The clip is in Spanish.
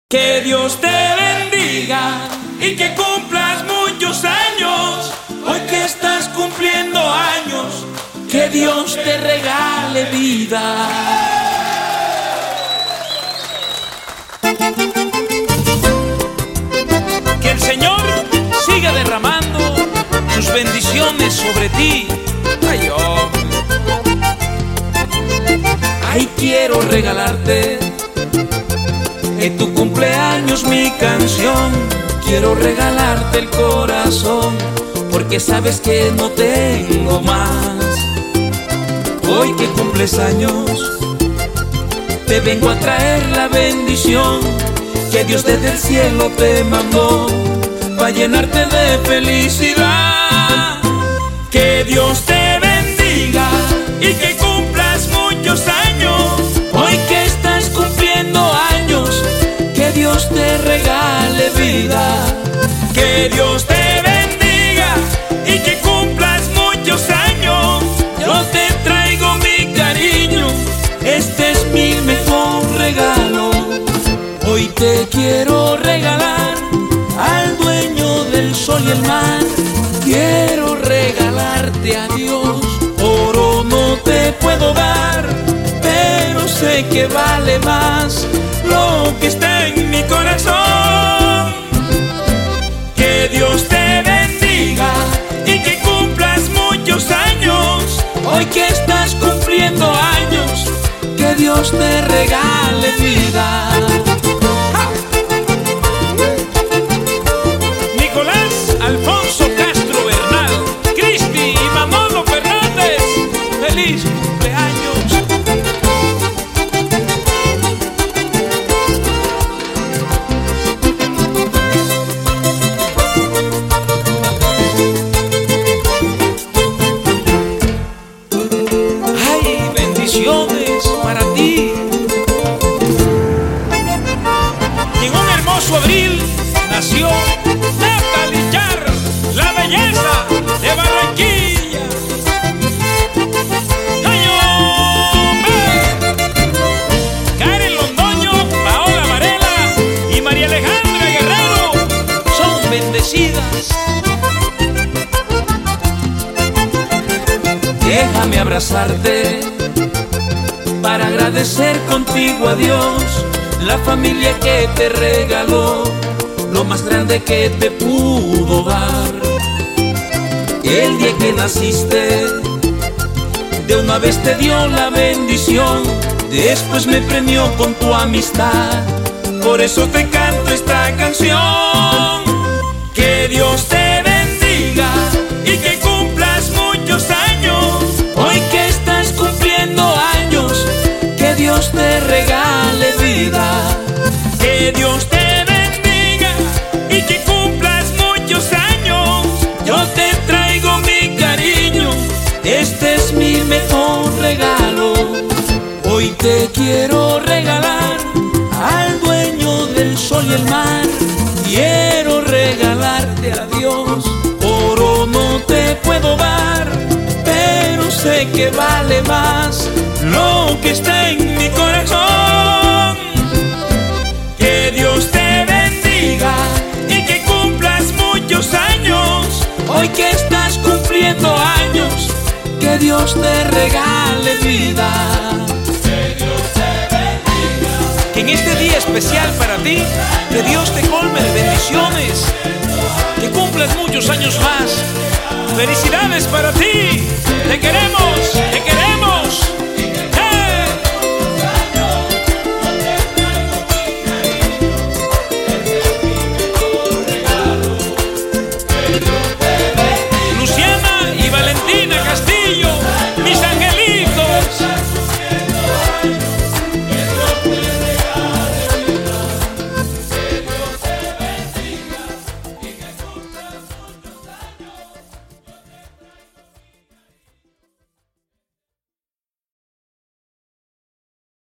Que Dios te bendiga y que cumplas muchos años. Hoy que estás cumpliendo años, que Dios te regale vida. Que el Señor siga derramando sus bendiciones sobre ti. Ay, hombre. Ay, quiero regalarte en tu cumpleaños mi canción. Quiero regalarte el corazón, porque sabes que no tengo más. Hoy que cumples años, te vengo a traer la bendición que Dios desde el cielo te mandó, para llenarte de felicidad. Que Dios te bendiga y que cumplas muchos años. Hoy que estás cumpliendo años, que Dios te regale vida. Que Dios te bendiga y que cumplas muchos años. Yo te traigo mi cariño, este es mi mejor regalo. Hoy te quiero regalar al dueño del sol y el mar. Quiero regalarte a Dios. Oro no te puedo dar, pero sé que vale más lo que está en mi corazón. Que Dios te bendiga y que cumplas muchos años. Hoy que estás cumpliendo años, que Dios te regale vida. Nicolás Alfonso Castro Bernal, Cristi y Manolo Fernández, feliz cumpleaños. Ay, bendiciones para ti. Y en un hermoso abril nació Natalie Char, la belleza de Barranquilla. ¡Ay, hombre! Karen Londoño, Paola Varela y María Alejandra Guerrero son bendecidas. Déjame abrazarte para agradecer contigo a Dios la familia que te regaló, lo más grande que te pudo dar. El día que naciste, de una vez te dio la bendición, después me premió con tu amistad. Por eso te canto esta canción. Que Dios te bendiga y que cumplas muchos años. Hoy que estás cumpliendo años, que Dios te regale vida. Que Dios te bendiga y que cumplas muchos años. Yo te traigo mi cariño, este es mi mejor regalo. Hoy te quiero regalar al dueño del sol y el mar. Quiero regalarte a Dios. Oro no te puedo dar, pero sé que vale más lo que está en mi corazón. Que Dios te bendiga y que cumplas muchos años. Hoy que estás cumpliendo años, que Dios te regale vida. Que Dios te bendiga. Que en este día especial para ti, que Dios te colme de bendiciones, que cumplas muchos años más. Felicidades para ti, te queremos.